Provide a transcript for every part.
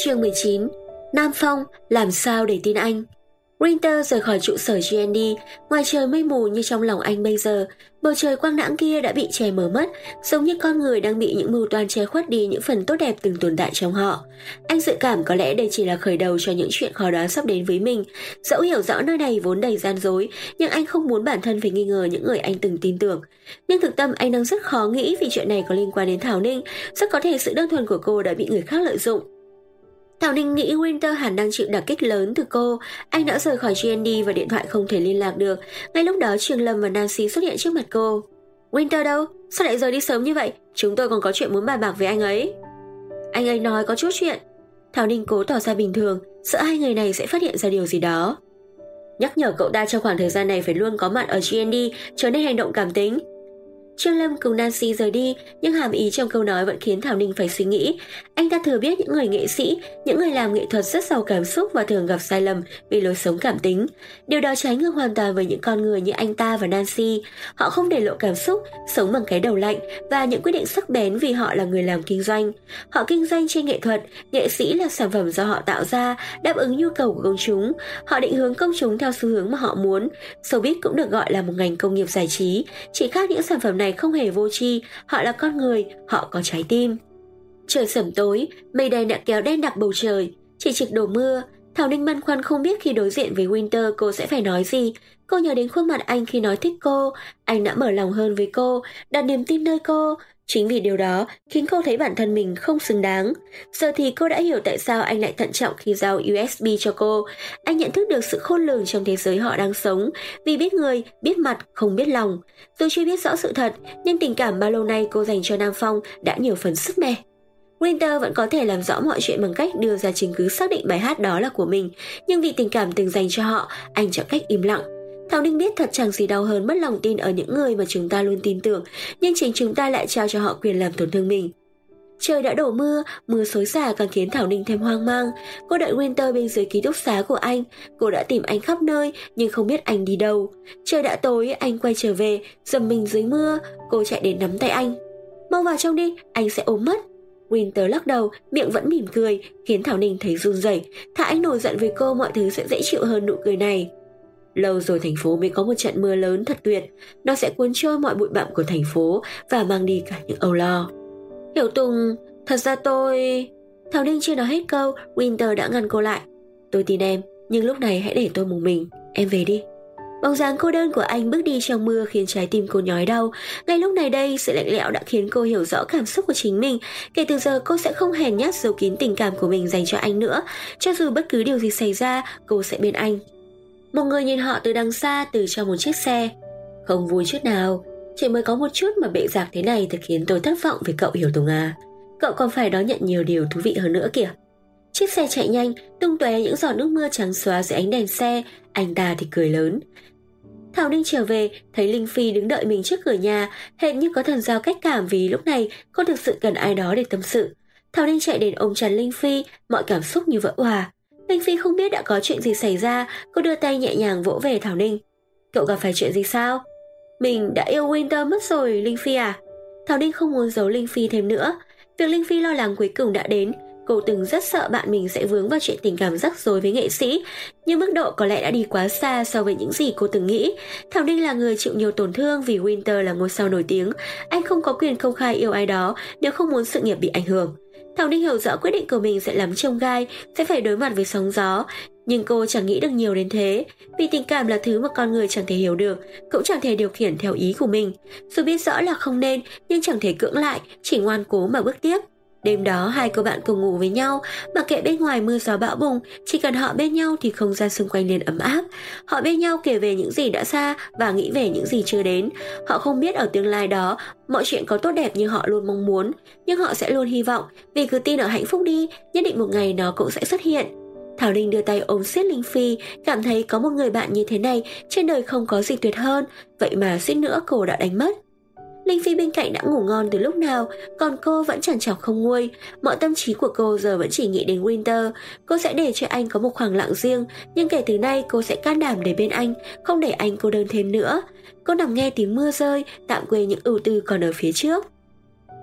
Chương 19. Nam Phong, làm sao để tin anh? Winter rời khỏi trụ sở GND, ngoài trời mây mù như trong lòng anh bây giờ, bầu trời quang đãng kia đã bị che mờ mất, giống như con người đang bị những mưu toan che khuất đi những phần tốt đẹp từng tồn tại trong họ. Anh dự cảm có lẽ đây chỉ là khởi đầu cho những chuyện khó đoán sắp đến với mình. Dẫu hiểu rõ nơi này vốn đầy gian dối, nhưng anh không muốn bản thân phải nghi ngờ những người anh từng tin tưởng. Nhưng thực tâm anh đang rất khó nghĩ vì chuyện này có liên quan đến Thảo Ninh, rất có thể sự đơn thuần của cô đã bị người khác lợi dụng. Thảo Ninh nghĩ Winter hẳn đang chịu đả kích lớn từ cô. Anh đã rời khỏi GND và điện thoại không thể liên lạc được. Ngay lúc đó Trường Lâm và Nancy xuất hiện trước mặt cô. Winter đâu? Sao lại rời đi sớm như vậy? Chúng tôi còn có chuyện muốn bàn bạc với anh ấy. Anh ấy nói có chút chuyện. Thảo Ninh cố tỏ ra bình thường, sợ hai người này sẽ phát hiện ra điều gì đó. Nhắc nhở cậu ta trong khoảng thời gian này phải luôn có mặt ở GND, trở nên hành động cảm tính. Trương Lâm cùng Nancy rời đi, nhưng hàm ý trong câu nói vẫn khiến Thảo Ninh phải suy nghĩ. Anh ta thừa biết những người nghệ sĩ, những người làm nghệ thuật rất giàu cảm xúc và thường gặp sai lầm vì lối sống cảm tính. Điều đó trái ngược hoàn toàn với những con người như anh ta và Nancy. Họ không để lộ cảm xúc, sống bằng cái đầu lạnh và những quyết định sắc bén vì họ là người làm kinh doanh. Họ kinh doanh trên nghệ thuật, nghệ sĩ là sản phẩm do họ tạo ra, đáp ứng nhu cầu của công chúng. Họ định hướng công chúng theo xu hướng mà họ muốn. Showbiz cũng được gọi là một ngành công nghiệp giải trí, chỉ khác những sản phẩm này không hề vô tri, họ là con người, họ có trái tim. Trời sẩm tối, mây đen đã kéo đen đặc bầu trời, chỉ trực đổ mưa. Thảo Ninh băn khoăn không biết khi đối diện với Winter cô sẽ phải nói gì. Cô nhớ đến khuôn mặt anh khi nói thích cô, anh đã mở lòng hơn với cô, đặt niềm tin nơi cô. Chính vì điều đó khiến cô thấy bản thân mình không xứng đáng. Giờ thì cô đã hiểu tại sao anh lại thận trọng khi giao USB cho cô. Anh nhận thức được sự khôn lường trong thế giới họ đang sống, vì biết người, biết mặt, không biết lòng. Dù chưa biết rõ sự thật, nhưng tình cảm bao lâu nay cô dành cho Nam Phong đã nhiều phần sức mẻ. Winter vẫn có thể làm rõ mọi chuyện bằng cách đưa ra chứng cứ xác định bài hát đó là của mình, nhưng vì tình cảm từng dành cho họ, anh chọn cách im lặng. Thảo Ninh biết thật chẳng gì đau hơn mất lòng tin ở những người mà chúng ta luôn tin tưởng, nhưng chính chúng ta lại trao cho họ quyền làm tổn thương mình. Trời đã đổ mưa, mưa xối xả càng khiến Thảo Ninh thêm hoang mang. Cô đợi Winter bên dưới ký túc xá của anh, cô đã tìm anh khắp nơi nhưng không biết anh đi đâu. Trời đã tối, anh quay trở về, dầm mình dưới mưa, cô chạy đến nắm tay anh. Mau vào trong đi, anh sẽ ốm mất. Winter lắc đầu, miệng vẫn mỉm cười, khiến Thảo Ninh thấy run rẩy. Thà anh nổi giận với cô mọi thứ sẽ dễ chịu hơn nụ cười này. Lâu rồi thành phố mới có một trận mưa lớn thật tuyệt, nó sẽ cuốn trôi mọi bụi bặm của thành phố và mang đi cả những âu lo. Hiểu Tùng, thật ra tôi... Thảo Ninh chưa nói hết câu, Winter đã ngăn cô lại. Tôi tin em, nhưng lúc này hãy để tôi một mình, em về đi. Bóng dáng cô đơn của anh bước đi trong mưa khiến trái tim cô nhói đau. Ngay lúc này đây, sự lạnh lẽo đã khiến cô hiểu rõ cảm xúc của chính mình. Kể từ giờ cô sẽ không hèn nhát giấu kín tình cảm của mình dành cho anh nữa. Cho dù bất cứ điều gì xảy ra, cô sẽ bên anh. Một người nhìn họ từ đằng xa, từ trong một chiếc xe. Không vui chút nào, chỉ mới có một chút mà bệ rạc thế này thật khiến tôi thất vọng với cậu Hiểu Tùng à. Cậu còn phải đón nhận nhiều điều thú vị hơn nữa kìa. Chiếc xe chạy nhanh, tung tóe những giọt nước mưa trắng xóa dưới ánh đèn xe, anh ta thì cười lớn. Thảo Ninh trở về, thấy Linh Phi đứng đợi mình trước cửa nhà, hệt như có thần giao cách cảm vì lúc này cô thực sự cần ai đó để tâm sự. Thảo Ninh chạy đến ôm chặt Linh Phi, mọi cảm xúc như vỡ òa. Linh Phi không biết đã có chuyện gì xảy ra, cô đưa tay nhẹ nhàng vỗ về Thảo Ninh. Cậu gặp phải chuyện gì sao? Mình đã yêu Winter mất rồi, Linh Phi à? Thảo Ninh không muốn giấu Linh Phi thêm nữa. Việc Linh Phi lo lắng cuối cùng đã đến. Cô từng rất sợ bạn mình sẽ vướng vào chuyện tình cảm rắc rối với nghệ sĩ, nhưng mức độ có lẽ đã đi quá xa so với những gì cô từng nghĩ. Thảo Ninh là người chịu nhiều tổn thương vì Winter là ngôi sao nổi tiếng. Anh không có quyền công khai yêu ai đó nếu không muốn sự nghiệp bị ảnh hưởng. Thảo Ninh hiểu rõ quyết định của mình sẽ lắm chông gai, sẽ phải đối mặt với sóng gió. Nhưng cô chẳng nghĩ được nhiều đến thế, vì tình cảm là thứ mà con người chẳng thể hiểu được, cũng chẳng thể điều khiển theo ý của mình. Dù biết rõ là không nên, nhưng chẳng thể cưỡng lại, chỉ ngoan cố mà bước tiếp. Đêm đó hai cô bạn cùng ngủ với nhau, mặc kệ bên ngoài mưa gió bão bùng, chỉ cần họ bên nhau thì không gian xung quanh liền ấm áp. Họ bên nhau kể về những gì đã xa và nghĩ về những gì chưa đến. Họ không biết ở tương lai đó mọi chuyện có tốt đẹp như họ luôn mong muốn, nhưng họ sẽ luôn hy vọng, vì cứ tin ở hạnh phúc đi, nhất định một ngày nó cũng sẽ xuất hiện. Thảo Ninh đưa tay ôm siết Linh Phi, cảm thấy có một người bạn như thế này trên đời không có gì tuyệt hơn, vậy mà suýt nữa cô đã đánh mất. Linh Phi bên cạnh đã ngủ ngon từ lúc nào, còn cô vẫn trằn trọc không nguôi. Mọi tâm trí của cô giờ vẫn chỉ nghĩ đến Winter. Cô sẽ để cho anh có một khoảng lặng riêng, nhưng kể từ nay cô sẽ can đảm để bên anh, không để anh cô đơn thêm nữa. Cô nằm nghe tiếng mưa rơi, tạm quên những ưu tư còn ở phía trước.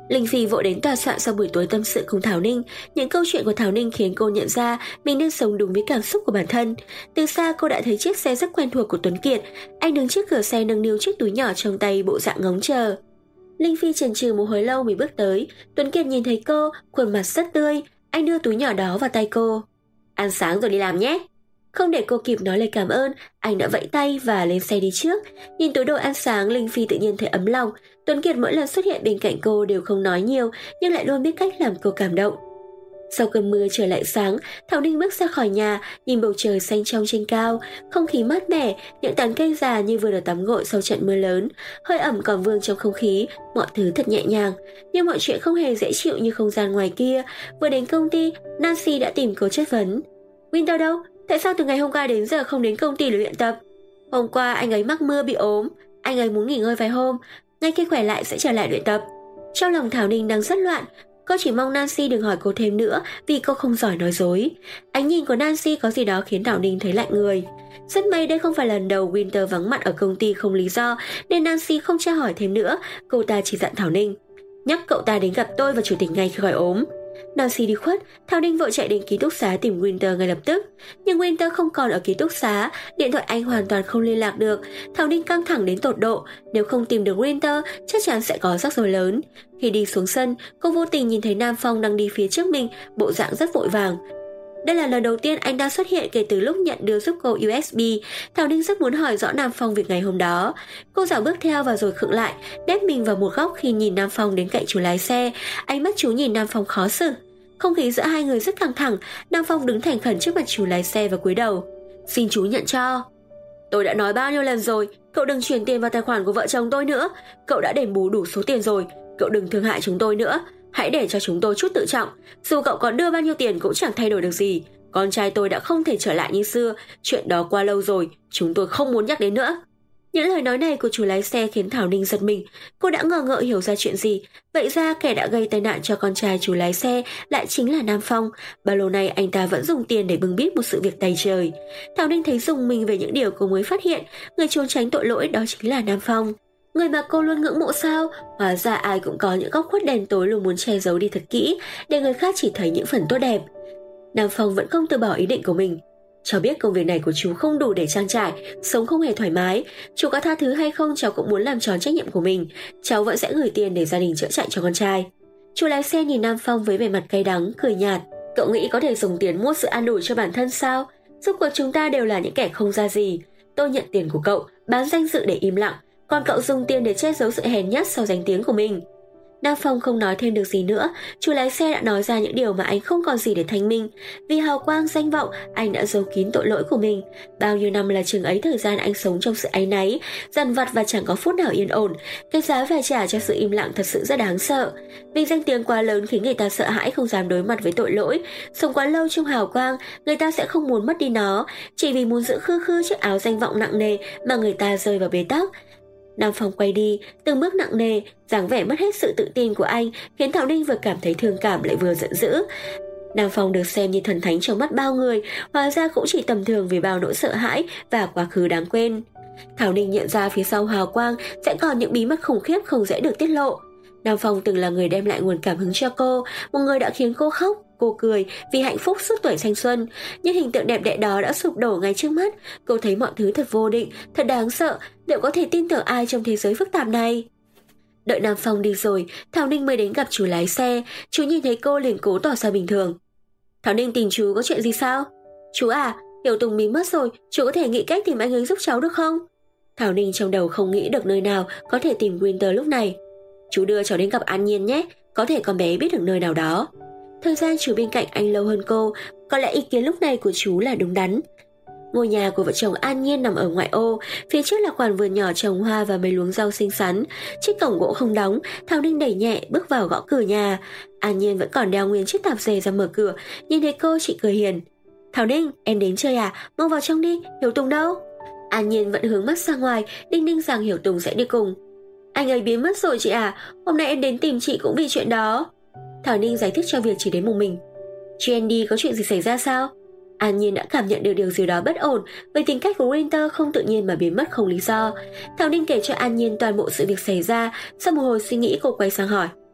Linh Phi vội đến tòa soạn sau buổi tối tâm sự cùng Thảo Ninh. Những câu chuyện của Thảo Ninh khiến cô nhận ra mình nên sống đúng với cảm xúc của bản thân. Từ xa cô đã thấy chiếc xe rất quen thuộc của Tuấn Kiệt. Anh đứng trước cửa xe nâng niu chiếc túi nhỏ trong tay, bộ dạng ngóng chờ. Linh Phi chần chừ một hồi lâu mới bước tới. Tuấn Kiệt nhìn thấy cô, khuôn mặt rất tươi. Anh đưa túi nhỏ đó vào tay cô. Ăn sáng rồi đi làm nhé. Không để cô kịp nói lời cảm ơn, anh đã vẫy tay và lên xe đi trước. Nhìn túi đồ ăn sáng, Linh Phi tự nhiên thấy ấm lòng. Tuấn Kiệt mỗi lần xuất hiện bên cạnh cô đều không nói nhiều, nhưng lại luôn biết cách làm cô cảm động. Sau cơn mưa trời lại sáng, Thảo Ninh bước ra khỏi nhà, nhìn bầu trời xanh trong trên cao, không khí mát mẻ, những tán cây già như vừa được tắm gội sau trận mưa lớn, hơi ẩm còn vương trong không khí, mọi thứ thật nhẹ nhàng. Nhưng mọi chuyện không hề dễ chịu như không gian ngoài kia. Vừa đến công ty, Nancy đã tìm cô chất vấn. Winter đâu? Tại sao từ ngày hôm qua đến giờ không đến công ty để luyện tập? Hôm qua anh ấy mắc mưa bị ốm, anh ấy muốn nghỉ ngơi vài hôm, ngay khi khỏe lại sẽ trở lại luyện tập. Trong lòng Thảo Ninh đang rất loạn, cô chỉ mong Nancy đừng hỏi cô thêm nữa vì cô không giỏi nói dối. Ánh nhìn của Nancy có gì đó khiến Thảo Ninh thấy lạnh người. Rất may đây không phải lần đầu Winter vắng mặt ở công ty không lý do nên Nancy không tra hỏi thêm nữa, cô ta chỉ dặn Thảo Ninh. Nhắc cậu ta đến gặp tôi và chủ tịch ngay khi khỏi ốm. Nancy đi khuất, Thảo Ninh vội chạy đến ký túc xá tìm Winter ngay lập tức. Nhưng Winter không còn ở ký túc xá, điện thoại anh hoàn toàn không liên lạc được. Thảo Ninh căng thẳng đến tột độ, nếu không tìm được Winter, chắc chắn sẽ có rắc rối lớn. Khi đi xuống sân, cô vô tình nhìn thấy Nam Phong đang đi phía trước mình, bộ dạng rất vội vàng. Đây là lần đầu tiên anh ta xuất hiện kể từ lúc nhận đưa giúp cô USB. Thảo Ninh rất muốn hỏi rõ Nam Phong việc ngày hôm đó. Cô dạo bước theo và rồi khựng lại, nép mình vào một góc khi nhìn Nam Phong đến cạnh chủ lái xe. Ánh mắt chú nhìn Nam Phong khó xử. Không khí giữa hai người rất căng thẳng. Nam Phong đứng thành khẩn trước mặt chủ lái xe và cúi đầu. Xin chú nhận cho. Tôi đã nói bao nhiêu lần rồi, cậu đừng chuyển tiền vào tài khoản của vợ chồng tôi nữa. Cậu đã đền bù đủ số tiền rồi, cậu đừng thương hại chúng tôi nữa. Hãy để cho chúng tôi chút tự trọng. Dù cậu có đưa bao nhiêu tiền cũng chẳng thay đổi được gì. Con trai tôi đã không thể trở lại như xưa. Chuyện đó qua lâu rồi, chúng tôi không muốn nhắc đến nữa. Những lời nói này của chủ lái xe khiến Thảo Ninh giật mình. Cô đã ngờ ngợ hiểu ra chuyện gì. Vậy ra kẻ đã gây tai nạn cho con trai chủ lái xe lại chính là Nam Phong. Bao lâu nay anh ta vẫn dùng tiền để bưng bít một sự việc tày trời. Thảo Ninh thấy rùng mình về những điều cô mới phát hiện. Người trốn tránh tội lỗi đó chính là Nam Phong. Người mà cô luôn ngưỡng mộ sao? Hóa ra ai cũng có những góc khuất đen tối luôn muốn che giấu đi thật kỹ để người khác chỉ thấy những phần tốt đẹp. Nam Phong vẫn không từ bỏ ý định của mình. Cháu biết công việc này của chú không đủ để trang trải, sống không hề thoải mái. Chú có tha thứ hay không cháu cũng muốn làm tròn trách nhiệm của mình. Cháu vẫn sẽ gửi tiền để gia đình chữa chạy cho con trai. Chú lái xe nhìn Nam Phong với vẻ mặt cay đắng, cười nhạt. Cậu nghĩ có thể dùng tiền mua sự an ủi cho bản thân sao? Rốt cuộc chúng ta đều là những kẻ không ra gì. Tôi nhận tiền của cậu, bán danh dự để im lặng. Còn cậu dùng tiền để che giấu sự hèn nhát sau danh tiếng của mình. Nam Phong không nói thêm được gì nữa. Chú lái xe đã nói ra những điều mà anh không còn gì để thanh minh. Vì hào quang danh vọng, anh đã giấu kín tội lỗi của mình. Bao nhiêu năm là chừng ấy thời gian anh sống trong sự áy náy, dằn vặt và chẳng có phút nào yên ổn. Cái giá phải trả cho sự im lặng thật sự rất đáng sợ. Vì danh tiếng quá lớn khiến người ta sợ hãi không dám đối mặt với tội lỗi. Sống quá lâu trong hào quang, người ta sẽ không muốn mất đi nó. Chỉ vì muốn giữ khư khư chiếc áo danh vọng nặng nề mà người ta rơi vào bế tắc. Nam Phong quay đi, từng bước nặng nề, dáng vẻ mất hết sự tự tin của anh khiến Thảo Ninh vừa cảm thấy thương cảm lại vừa giận dữ. Nam Phong được xem như thần thánh trong mắt bao người, hóa ra cũng chỉ tầm thường vì bao nỗi sợ hãi và quá khứ đáng quên. Thảo Ninh nhận ra phía sau hào quang sẽ còn những bí mật khủng khiếp không dễ được tiết lộ. Nam Phong từng là người đem lại nguồn cảm hứng cho cô, một người đã khiến cô khóc, cô cười vì hạnh phúc suốt tuổi thanh xuân. Nhưng hình tượng đẹp đẽ đó đã sụp đổ ngay trước mắt. Cô thấy mọi thứ thật vô định, thật đáng sợ. Liệu có thể tin tưởng ai trong thế giới phức tạp này? Đợi Nam Phong đi rồi, Thảo Ninh mới đến gặp chú lái xe. Chú nhìn thấy cô liền cố tỏ ra bình thường. Thảo Ninh tìm chú có chuyện gì sao? Chú à, Hiểu Tùng bị mất rồi, chú có thể nghĩ cách tìm anh ấy giúp cháu được không? Thảo Ninh trong đầu không nghĩ được nơi nào có thể tìm Winter lúc này. Chú đưa cháu đến gặp An Nhiên nhé, có thể con bé biết được nơi nào đó. Thời gian chú bên cạnh anh lâu hơn cô, có lẽ ý kiến lúc này của chú là đúng đắn. Ngôi nhà của vợ chồng An Nhiên nằm ở ngoại ô, phía trước là khoản vườn nhỏ trồng hoa và mấy luống rau xinh xắn. Chiếc cổng gỗ không đóng, Thảo Ninh đẩy nhẹ bước vào gõ cửa nhà. An Nhiên vẫn còn đeo nguyên chiếc tạp dề ra mở cửa, nhìn thấy cô chị cười hiền. Thảo Ninh, em đến chơi à? Mau vào trong đi, Hiểu Tùng đâu? An Nhiên vẫn hướng mắt ra ngoài, đinh ninh rằng Hiểu Tùng sẽ đi cùng. Anh ấy biến mất rồi chị à, hôm nay em đến tìm chị cũng vì chuyện đó. Thảo Ninh giải thích cho việc chỉ đến một mình. Chị Andy có chuyện gì xảy ra sao? An Nhiên đã cảm nhận được điều gì đó bất ổn với tính cách của Winter không tự nhiên mà biến mất không lý do. Thảo Ninh kể cho An Nhiên toàn bộ sự việc xảy ra. Sau một hồi suy nghĩ cô quay sang hỏi.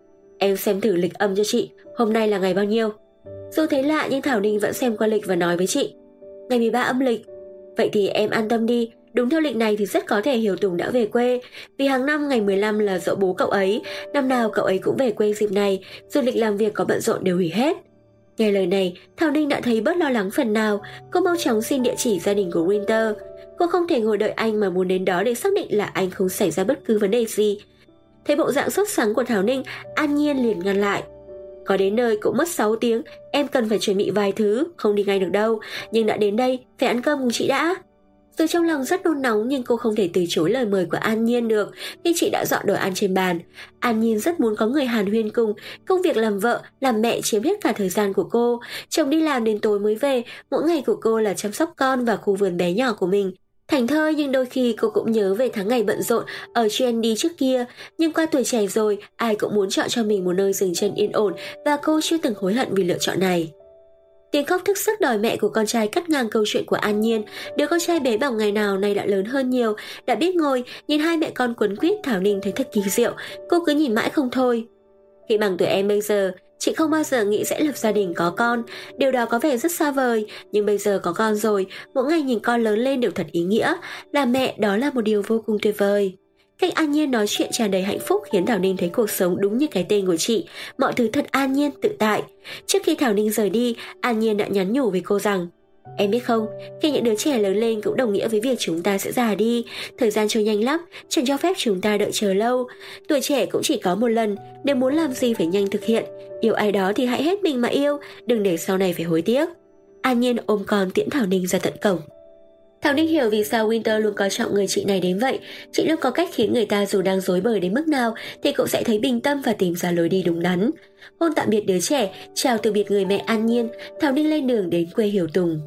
Em xem thử lịch âm cho chị, hôm nay là ngày bao nhiêu? Dù thấy lạ nhưng Thảo Ninh vẫn xem qua lịch và nói với chị. Ngày 13 âm lịch. Vậy thì em an tâm đi, đúng theo lịch này thì rất có thể Hiểu Tùng đã về quê. Vì hàng năm ngày 15 là giỗ bố cậu ấy, năm nào cậu ấy cũng về quê dịp này, dù lịch làm việc có bận rộn đều hủy hết. Nghe lời này, Thảo Ninh đã thấy bớt lo lắng phần nào, cô mau chóng xin địa chỉ gia đình của Winter. Cô không thể ngồi đợi anh mà muốn đến đó để xác định là anh không xảy ra bất cứ vấn đề gì. Thấy bộ dạng sốt sắng của Thảo Ninh, An Nhiên liền ngăn lại. Có đến nơi cũng mất 6 tiếng, em cần phải chuẩn bị vài thứ, không đi ngay được đâu, nhưng đã đến đây, phải ăn cơm cùng chị đã. Dù trong lòng rất nôn nóng nhưng cô không thể từ chối lời mời của An Nhiên được khi chị đã dọn đồ ăn trên bàn. An Nhiên rất muốn có người hàn huyên cùng, công việc làm vợ, làm mẹ chiếm hết cả thời gian của cô. Chồng đi làm đến tối mới về, mỗi ngày của cô là chăm sóc con và khu vườn bé nhỏ của mình. Thảnh thơi nhưng đôi khi cô cũng nhớ về tháng ngày bận rộn ở G&D trước kia, nhưng qua tuổi trẻ rồi, ai cũng muốn chọn cho mình một nơi dừng chân yên ổn và cô chưa từng hối hận vì lựa chọn này. Tiếng khóc thức giấc đòi mẹ của con trai cắt ngang câu chuyện của An Nhiên. Đứa con trai bé bỏng ngày nào nay đã lớn hơn nhiều, đã biết ngồi, nhìn hai mẹ con quấn quýt. Thảo Ninh thấy thật kỳ diệu, cô cứ nhìn mãi không thôi. Khi bằng tuổi em bây giờ, chị không bao giờ nghĩ sẽ lập gia đình có con. Điều đó có vẻ rất xa vời, nhưng bây giờ có con rồi, mỗi ngày nhìn con lớn lên đều thật ý nghĩa. Là mẹ đó là một điều vô cùng tuyệt vời. Cách An Nhiên nói chuyện tràn đầy hạnh phúc khiến Thảo Ninh thấy cuộc sống đúng như cái tên của chị, mọi thứ thật an nhiên tự tại. Trước khi Thảo Ninh rời đi, An Nhiên đã nhắn nhủ với cô rằng: em biết không, khi những đứa trẻ lớn lên cũng đồng nghĩa với việc chúng ta sẽ già đi. Thời gian trôi nhanh lắm, chẳng cho phép chúng ta đợi chờ lâu. Tuổi trẻ cũng chỉ có một lần, nếu muốn làm gì phải nhanh thực hiện. Yêu ai đó thì hãy hết mình mà yêu, đừng để sau này phải hối tiếc. An Nhiên ôm con tiễn Thảo Ninh ra tận cổng. Thảo Ninh hiểu vì sao Winter luôn coi trọng người chị này đến vậy. Chị luôn có cách khiến người ta dù đang rối bời đến mức nào thì cũng sẽ thấy bình tâm và tìm ra lối đi đúng đắn. Hôn tạm biệt đứa trẻ, chào từ biệt người mẹ An Nhiên, Thảo Ninh lên đường đến quê Hiểu Tùng.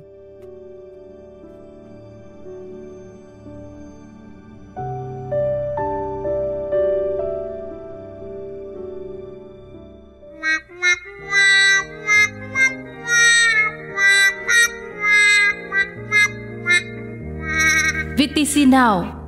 VTC Now